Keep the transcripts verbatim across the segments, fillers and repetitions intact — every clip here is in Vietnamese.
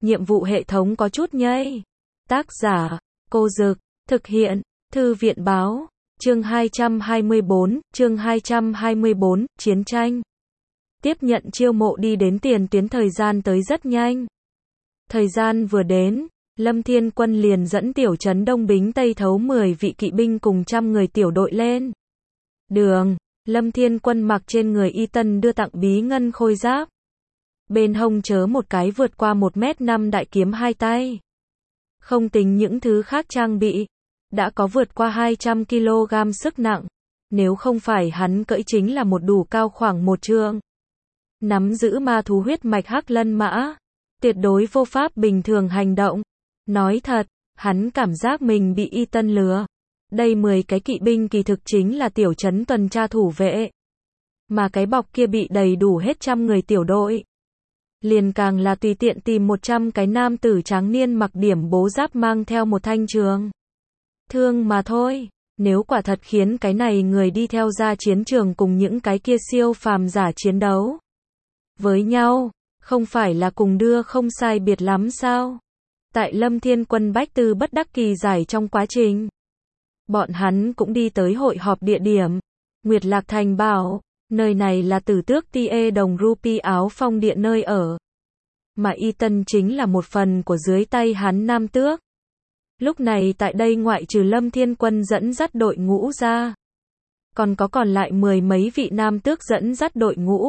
nhiệm vụ hệ thống có chút nhây. Tác giả, Cô Dực, thực hiện, Thư viện Báo, chương hai trăm hai mươi bốn, chương hai trăm hai mươi bốn, chiến tranh. Tiếp nhận chiêu mộ đi đến tiền tuyến thời gian tới rất nhanh. Thời gian vừa đến, Lâm Thiên Quân liền dẫn tiểu trấn Đông Bính Tây Thấu mười vị kỵ binh cùng trăm người tiểu đội lên đường. Lâm Thiên Quân mặc trên người y tân đưa tặng bí ngân khôi giáp. Bên hông chớ một cái vượt qua một mét năm đại kiếm hai tay. Không tính những thứ khác trang bị, đã có vượt qua hai trăm ki lô gam sức nặng. Nếu không phải hắn cưỡi chính là một đủ cao khoảng một trượng. Nắm giữ ma thú huyết mạch hắc lân mã, tuyệt đối vô pháp bình thường hành động. Nói thật, hắn cảm giác mình bị y tân lừa. Đây mười cái kỵ binh kỳ thực chính là tiểu trấn tuần tra thủ vệ. Mà cái bọc kia bị đầy đủ hết trăm người tiểu đội. Liền càng là tùy tiện tìm một trăm cái nam tử tráng niên mặc điểm bố giáp mang theo một thanh trường thương mà thôi. Nếu quả thật khiến cái này người đi theo ra chiến trường cùng những cái kia siêu phàm giả chiến đấu với nhau, không phải là cùng đưa không sai biệt lắm sao? Tại Lâm Thiên Quân bách tư bất đắc kỳ giải trong quá trình, bọn hắn cũng đi tới hội họp địa điểm, Nguyệt Lạc Thành bảo, nơi này là Tử Tước Ti E Đồng Rupi Áo Phong Địa nơi ở. Mà y tân chính là một phần của dưới tay hắn Nam Tước. Lúc này tại đây ngoại trừ Lâm Thiên Quân dẫn dắt đội ngũ ra, còn có còn lại mười mấy vị Nam Tước dẫn dắt đội ngũ.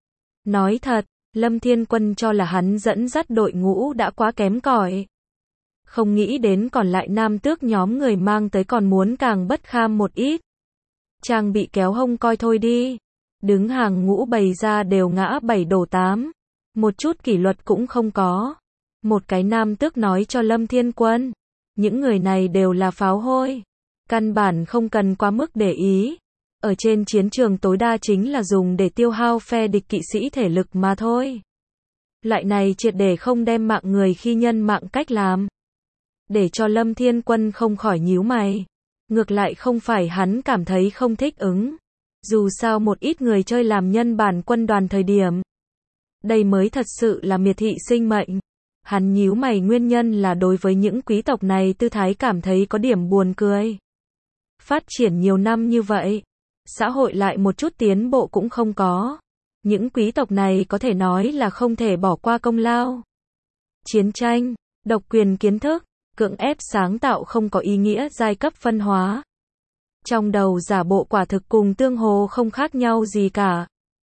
Nói thật, Lâm Thiên Quân cho là hắn dẫn dắt đội ngũ đã quá kém cỏi. Không nghĩ đến còn lại Nam Tước nhóm người mang tới còn muốn càng bất kham một ít. Trang bị kéo hông coi thôi đi. Đứng hàng ngũ bày ra đều ngã bảy đổ tám. Một chút kỷ luật cũng không có. Một cái Nam Tước nói cho Lâm Thiên Quân, những người này đều là pháo hôi. Căn bản không cần quá mức để ý. Ở trên chiến trường tối đa chính là dùng để tiêu hao phe địch kỵ sĩ thể lực mà thôi. Loại này triệt để không đem mạng người khi nhân mạng cách làm. Để cho Lâm Thiên Quân không khỏi nhíu mày. Ngược lại không phải hắn cảm thấy không thích ứng. Dù sao một ít người chơi làm nhân bản quân đoàn thời điểm, đây mới thật sự là miệt thị sinh mệnh. Hắn nhíu mày nguyên nhân là đối với những quý tộc này tư thái cảm thấy có điểm buồn cười. Phát triển nhiều năm như vậy, xã hội lại một chút tiến bộ cũng không có. Những quý tộc này có thể nói là không thể bỏ qua công lao. Chiến tranh, độc quyền kiến thức, cưỡng ép sáng tạo không có ý nghĩa giai cấp phân hóa. Trong đầu giả bộ quả thực cùng tương hồ không khác nhau gì cả.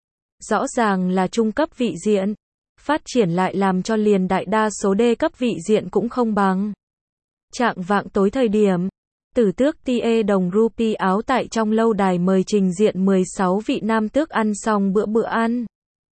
Rõ ràng là trung cấp vị diện, phát triển lại làm cho liền đại đa số đê cấp vị diện cũng không bằng. Trạng vạng tối thời điểm, Tử Tước Ti E Đồng Rupi Áo tại trong lâu đài mời trình diện mười sáu vị Nam Tước ăn xong bữa bữa ăn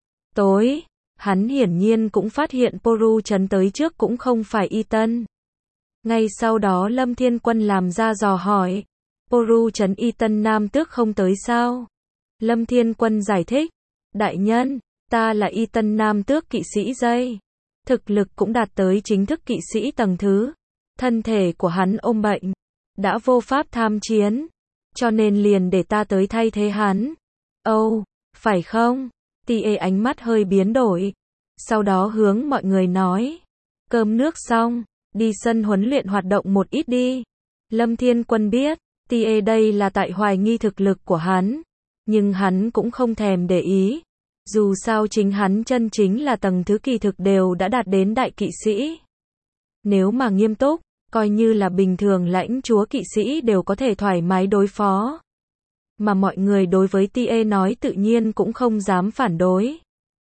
tối. Hắn hiển nhiên cũng phát hiện Poru trấn tới trước cũng không phải y tân. Ngay sau đó Lâm Thiên Quân làm ra dò hỏi, Poru trấn y tân Nam Tước không tới sao? Lâm Thiên Quân giải thích, đại nhân, ta là y tân Nam Tước kỵ sĩ dây. Thực lực cũng đạt tới chính thức kỵ sĩ tầng thứ. Thân thể của hắn ôm bệnh, đã vô pháp tham chiến, cho nên liền để ta tới thay thế hắn. Âu, oh, phải không? Ti E ánh mắt hơi biến đổi. Sau đó hướng mọi người nói, cơm nước xong, đi sân huấn luyện hoạt động một ít đi. Lâm Thiên Quân biết, Ti E đây là tại hoài nghi thực lực của hắn, nhưng hắn cũng không thèm để ý. Dù sao chính hắn chân chính là tầng thứ kỳ thực đều đã đạt đến đại kỵ sĩ. Nếu mà nghiêm túc, coi như là bình thường lãnh chúa kỵ sĩ đều có thể thoải mái đối phó. Mà mọi người đối với Ti E nói tự nhiên cũng không dám phản đối.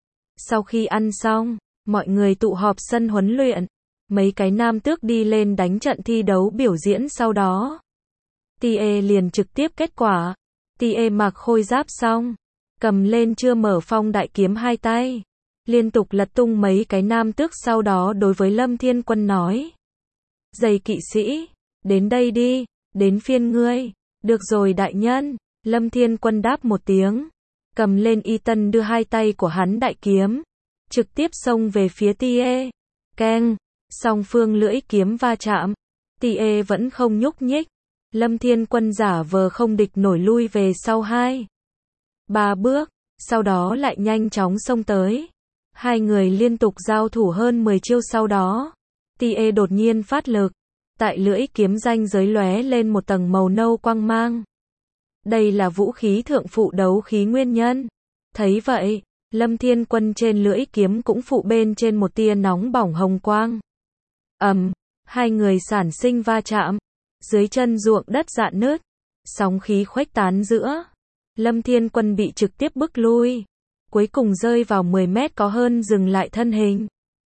Sau khi ăn xong, mọi người tụ họp sân huấn luyện. Mấy cái Nam Tước đi lên đánh trận thi đấu biểu diễn sau đó. Ti E liền trực tiếp kết quả. Ti E mặc khôi giáp xong, cầm lên chưa mở phong đại kiếm hai tay. Liên tục lật tung mấy cái Nam Tước sau đó đối với Lâm Thiên Quân nói. Dày kỵ sĩ, đến đây đi, đến phiên ngươi. Được rồi đại nhân. Lâm Thiên Quân đáp một tiếng, cầm lên y tân đưa hai tay của hắn đại kiếm, trực tiếp xông về phía Ti E. Keng, song phương lưỡi kiếm va chạm, Ti E vẫn không nhúc nhích. Lâm Thiên Quân giả vờ không địch nổi lui về sau hai, ba bước, sau đó lại nhanh chóng xông tới. Hai người liên tục giao thủ hơn mười chiêu sau đó. Tie đột nhiên phát lực. Tại lưỡi kiếm ranh giới lóe lên một tầng màu nâu quang mang. Đây là vũ khí thượng phụ đấu khí nguyên nhân. Thấy vậy, Lâm Thiên Quân trên lưỡi kiếm cũng phụ bên trên một tia nóng bỏng hồng quang. Ầm, hai người sản sinh va chạm. Dưới chân ruộng đất rạn nứt. Sóng khí khuếch tán giữa. Lâm Thiên Quân bị trực tiếp bức lui. Cuối cùng rơi vào mười mét có hơn dừng lại thân hình.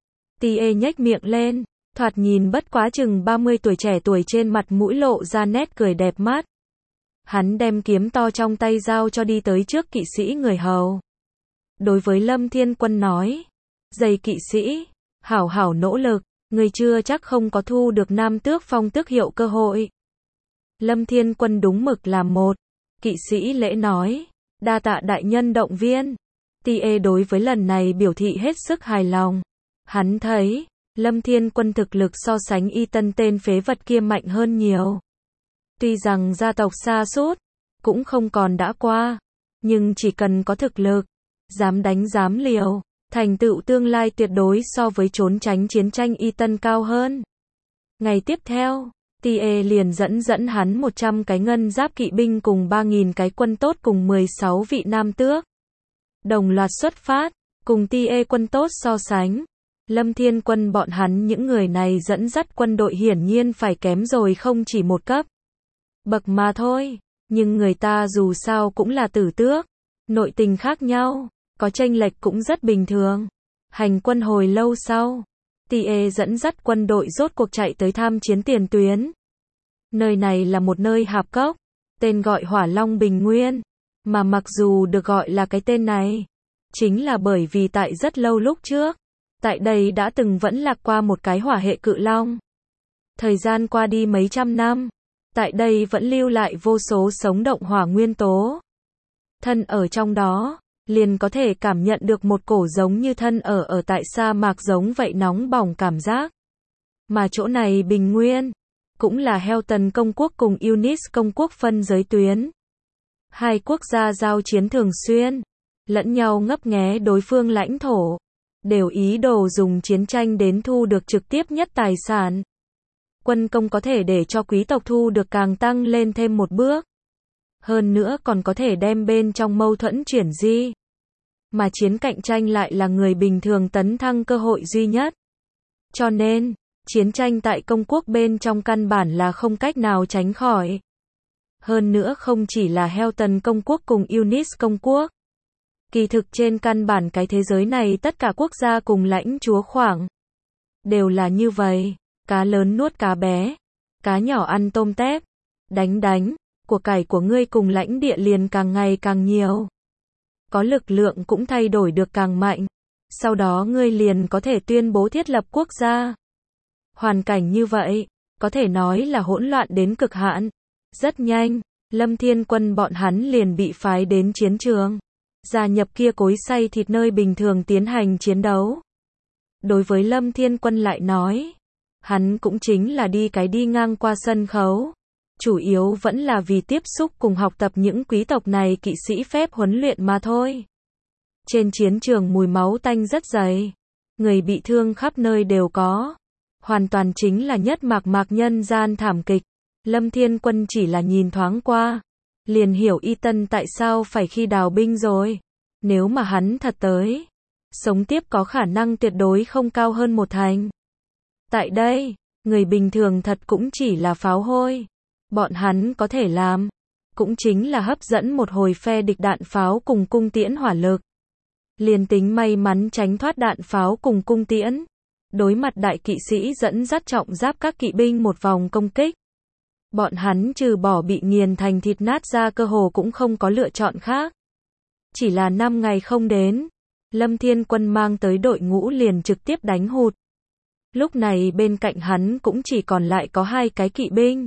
Tie nhếch miệng lên. Thoạt nhìn bất quá chừng ba mươi tuổi trẻ tuổi trên mặt mũi lộ ra nét cười đẹp mắt. Hắn đem kiếm to trong tay giao cho đi tới trước kỵ sĩ người hầu. Đối với Lâm Thiên Quân nói. Dày kỵ sĩ, hảo hảo nỗ lực, người chưa chắc không có thu được nam tước phong tước hiệu cơ hội. Lâm Thiên Quân đúng mực làm một. Kỵ sĩ lễ nói. Đa tạ đại nhân động viên. Tie đối với lần này biểu thị hết sức hài lòng. Hắn thấy, Lâm Thiên Quân thực lực so sánh y tân tên phế vật kia mạnh hơn nhiều. Tuy rằng gia tộc sa sút cũng không còn đã qua, nhưng chỉ cần có thực lực, dám đánh dám liều, thành tựu tương lai tuyệt đối so với trốn tránh chiến tranh y tân cao hơn. Ngày tiếp theo, Tie liền dẫn dẫn hắn một trăm cái ngân giáp kỵ binh cùng ba nghìn cái quân tốt cùng mười sáu vị nam tước. Đồng loạt xuất phát, cùng Tie quân tốt so sánh. Lâm Thiên Quân bọn hắn những người này dẫn dắt quân đội hiển nhiên phải kém rồi không chỉ một cấp bậc mà thôi, nhưng người ta dù sao cũng là tử tước, nội tình khác nhau, có chênh lệch cũng rất bình thường. Hành quân hồi lâu sau, Tie dẫn dắt quân đội rốt cuộc chạy tới tham chiến tiền tuyến. Nơi này là một nơi hạp cốc, tên gọi Hỏa Long Bình Nguyên, mà mặc dù được gọi là cái tên này, chính là bởi vì tại rất lâu lúc trước, tại đây đã từng vẫn lạc qua một cái hỏa hệ cự long. Thời gian qua đi mấy trăm năm, tại đây vẫn lưu lại vô số sống động hỏa nguyên tố. Thân ở trong đó, liền có thể cảm nhận được một cổ giống như thân ở ở tại sa mạc giống vậy nóng bỏng cảm giác. Mà chỗ này Bình Nguyên, cũng là Helton công quốc cùng Unis công quốc phân giới tuyến. Hai quốc gia giao chiến thường xuyên, lẫn nhau ngấp nghé đối phương lãnh thổ, đều ý đồ dùng chiến tranh đến thu được trực tiếp nhất tài sản. Quân công có thể để cho quý tộc thu được càng tăng lên thêm một bước. Hơn nữa còn có thể đem bên trong mâu thuẫn chuyển di. Mà chiến cạnh tranh lại là người bình thường tấn thăng cơ hội duy nhất. Cho nên, chiến tranh tại công quốc bên trong căn bản là không cách nào tránh khỏi. Hơn nữa không chỉ là Helton công quốc cùng Unis công quốc. Kỳ thực trên căn bản cái thế giới này tất cả quốc gia cùng lãnh chúa khoảng đều là như vậy, cá lớn nuốt cá bé, cá nhỏ ăn tôm tép, đánh đánh, của cải của ngươi cùng lãnh địa liền càng ngày càng nhiều. Có lực lượng cũng thay đổi được càng mạnh, sau đó ngươi liền có thể tuyên bố thiết lập quốc gia. Hoàn cảnh như vậy, có thể nói là hỗn loạn đến cực hạn. Rất nhanh, Lâm Thiên Quân bọn hắn liền bị phái đến chiến trường. Gia nhập kia cối xay thịt nơi bình thường tiến hành chiến đấu. Đối với Lâm Thiên Quân lại nói, hắn cũng chính là đi cái đi ngang qua sân khấu. Chủ yếu vẫn là vì tiếp xúc cùng học tập những quý tộc này kỵ sĩ phép huấn luyện mà thôi. Trên chiến trường mùi máu tanh rất dày. Người bị thương khắp nơi đều có. Hoàn toàn chính là nhất mạc mạc nhân gian thảm kịch. Lâm Thiên Quân chỉ là nhìn thoáng qua, liền hiểu y tân tại sao phải khi đào binh rồi. Nếu mà hắn thật tới, sống tiếp có khả năng tuyệt đối không cao hơn một thành. Tại đây, người bình thường thật cũng chỉ là pháo hôi. Bọn hắn có thể làm, cũng chính là hấp dẫn một hồi phe địch đạn pháo cùng cung tiễn hỏa lực. Liền tính may mắn tránh thoát đạn pháo cùng cung tiễn. Đối mặt đại kỵ sĩ dẫn dắt trọng giáp các kỵ binh một vòng công kích. Bọn hắn trừ bỏ bị nghiền thành thịt nát ra cơ hồ cũng không có lựa chọn khác. Chỉ là năm ngày không đến, Lâm Thiên Quân mang tới đội ngũ liền trực tiếp đánh hụt. Lúc này bên cạnh hắn cũng chỉ còn lại có hai cái kỵ binh.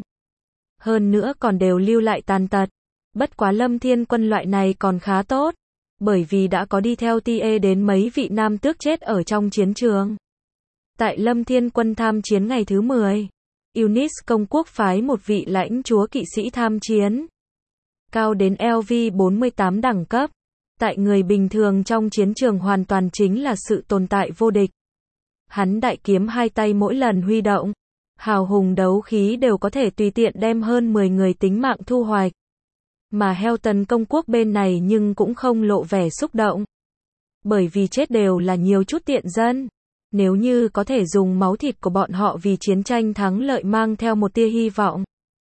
Hơn nữa còn đều lưu lại tàn tật. Bất quá Lâm Thiên Quân loại này còn khá tốt, bởi vì đã có đi theo Tie đến mấy vị nam tước chết ở trong chiến trường. Tại Lâm Thiên Quân tham chiến ngày thứ mười, Unis công quốc phái một vị lãnh chúa kỵ sĩ tham chiến. Cao đến L V bốn mươi tám đẳng cấp. Tại người bình thường trong chiến trường hoàn toàn chính là sự tồn tại vô địch. Hắn đại kiếm hai tay mỗi lần huy động, hào hùng đấu khí đều có thể tùy tiện đem hơn mười người tính mạng thu hoạch. Mà Helton công quốc bên này nhưng cũng không lộ vẻ xúc động. Bởi vì chết đều là nhiều chút tiện dân. Nếu như có thể dùng máu thịt của bọn họ vì chiến tranh thắng lợi mang theo một tia hy vọng,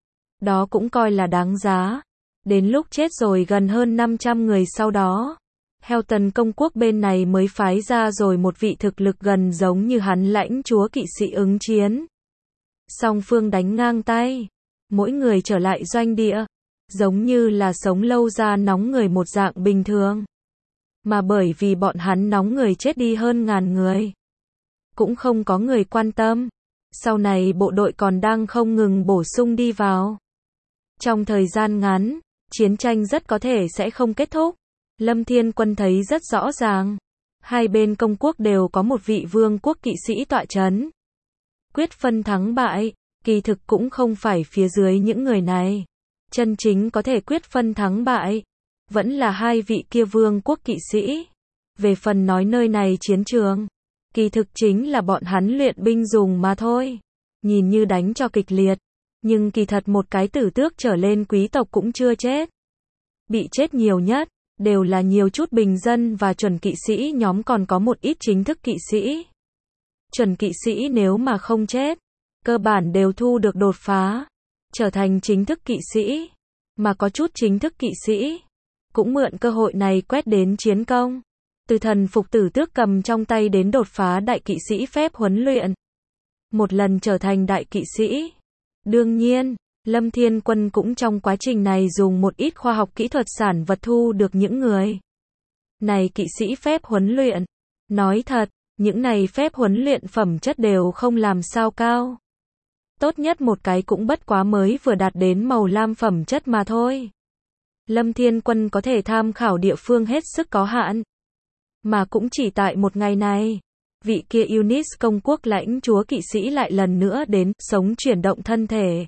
đó cũng coi là đáng giá. Đến lúc chết rồi gần hơn năm trăm người sau đó, Helton công quốc bên này mới phái ra rồi một vị thực lực gần giống như hắn lãnh chúa kỵ sĩ ứng chiến. Song phương đánh ngang tay, mỗi người trở lại doanh địa, giống như là sống lâu ra nóng người một dạng bình thường. Mà bởi vì bọn hắn nóng người chết đi hơn ngàn người, cũng không có người quan tâm. Sau này bộ đội còn đang không ngừng bổ sung đi vào. Trong thời gian ngắn, chiến tranh rất có thể sẽ không kết thúc. Lâm Thiên Quân thấy rất rõ ràng. Hai bên công quốc đều có một vị vương quốc kỵ sĩ tọa chấn. Quyết phân thắng bại, kỳ thực cũng không phải phía dưới những người này. Chân chính có thể quyết phân thắng bại, vẫn là hai vị kia vương quốc kỵ sĩ. Về phần nói nơi này chiến trường, kỳ thực chính là bọn hắn luyện binh dùng mà thôi. Nhìn như đánh cho kịch liệt, nhưng kỳ thật một cái tử tước trở lên quý tộc cũng chưa chết. Bị chết nhiều nhất, đều là nhiều chút bình dân và chuẩn kỵ sĩ nhóm, còn có một ít chính thức kỵ sĩ. Chuẩn kỵ sĩ nếu mà không chết, cơ bản đều thu được đột phá, trở thành chính thức kỵ sĩ. Mà có chút chính thức kỵ sĩ, cũng mượn cơ hội này quét đến chiến công. Từ thần phục tử tước cầm trong tay đến đột phá đại kỵ sĩ phép huấn luyện. Một lần trở thành đại kỵ sĩ. Đương nhiên, Lâm Thiên Quân cũng trong quá trình này dùng một ít khoa học kỹ thuật sản vật thu được những người này kỵ sĩ phép huấn luyện. Nói thật, những này phép huấn luyện phẩm chất đều không làm sao cao. Tốt nhất một cái cũng bất quá mới vừa đạt đến màu lam phẩm chất mà thôi. Lâm Thiên Quân có thể tham khảo địa phương hết sức có hạn. Mà cũng chỉ tại một ngày này, vị kia Unis công quốc lãnh chúa kỵ sĩ lại lần nữa đến, sống chuyển động thân thể.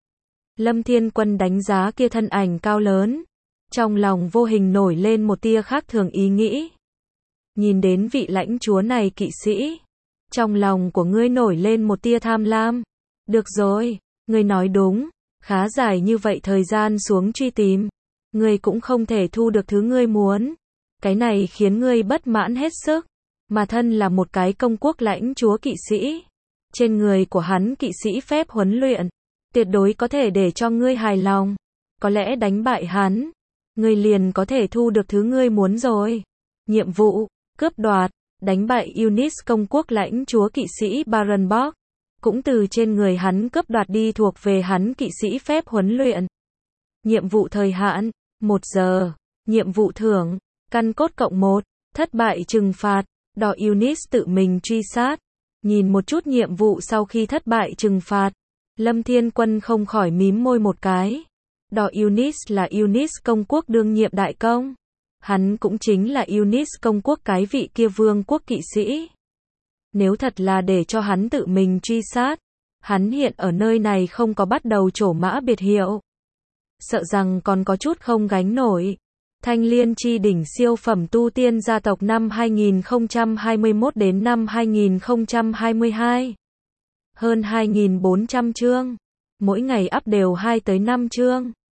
Lâm Thiên Quân đánh giá kia thân ảnh cao lớn, trong lòng vô hình nổi lên một tia khác thường ý nghĩ. Nhìn đến vị lãnh chúa này kỵ sĩ, trong lòng của ngươi nổi lên một tia tham lam. Được rồi, ngươi nói đúng, khá dài như vậy thời gian xuống truy tìm, ngươi cũng không thể thu được thứ ngươi muốn. Cái này khiến ngươi bất mãn hết sức, mà thân là một cái công quốc lãnh chúa kỵ sĩ. Trên người của hắn kỵ sĩ phép huấn luyện, tuyệt đối có thể để cho ngươi hài lòng. Có lẽ đánh bại hắn, ngươi liền có thể thu được thứ ngươi muốn rồi. Nhiệm vụ, cướp đoạt, đánh bại Unis công quốc lãnh chúa kỵ sĩ Barenborg. Cũng từ trên người hắn cướp đoạt đi thuộc về hắn kỵ sĩ phép huấn luyện. Nhiệm vụ thời hạn, một giờ. Nhiệm vụ thưởng, căn cốt cộng một. Thất bại trừng phạt, đỏ Unis tự mình truy sát. Nhìn một chút nhiệm vụ sau khi thất bại trừng phạt, Lâm Thiên Quân không khỏi mím môi một cái. Đỏ Unis là Unis công quốc đương nhiệm đại công. Hắn cũng chính là Unis công quốc cái vị kia vương quốc kỵ sĩ. Nếu thật là để cho hắn tự mình truy sát, hắn hiện ở nơi này không có bắt đầu trổ mã biệt hiệu, sợ rằng còn có chút không gánh nổi. Thanh Liên chi đỉnh siêu phẩm tu tiên gia tộc năm hai nghìn không trăm hai mươi mốt đến năm hai nghìn không trăm hai mươi hai. Hơn hai nghìn bốn trăm chương. Mỗi ngày up đều hai tới năm chương.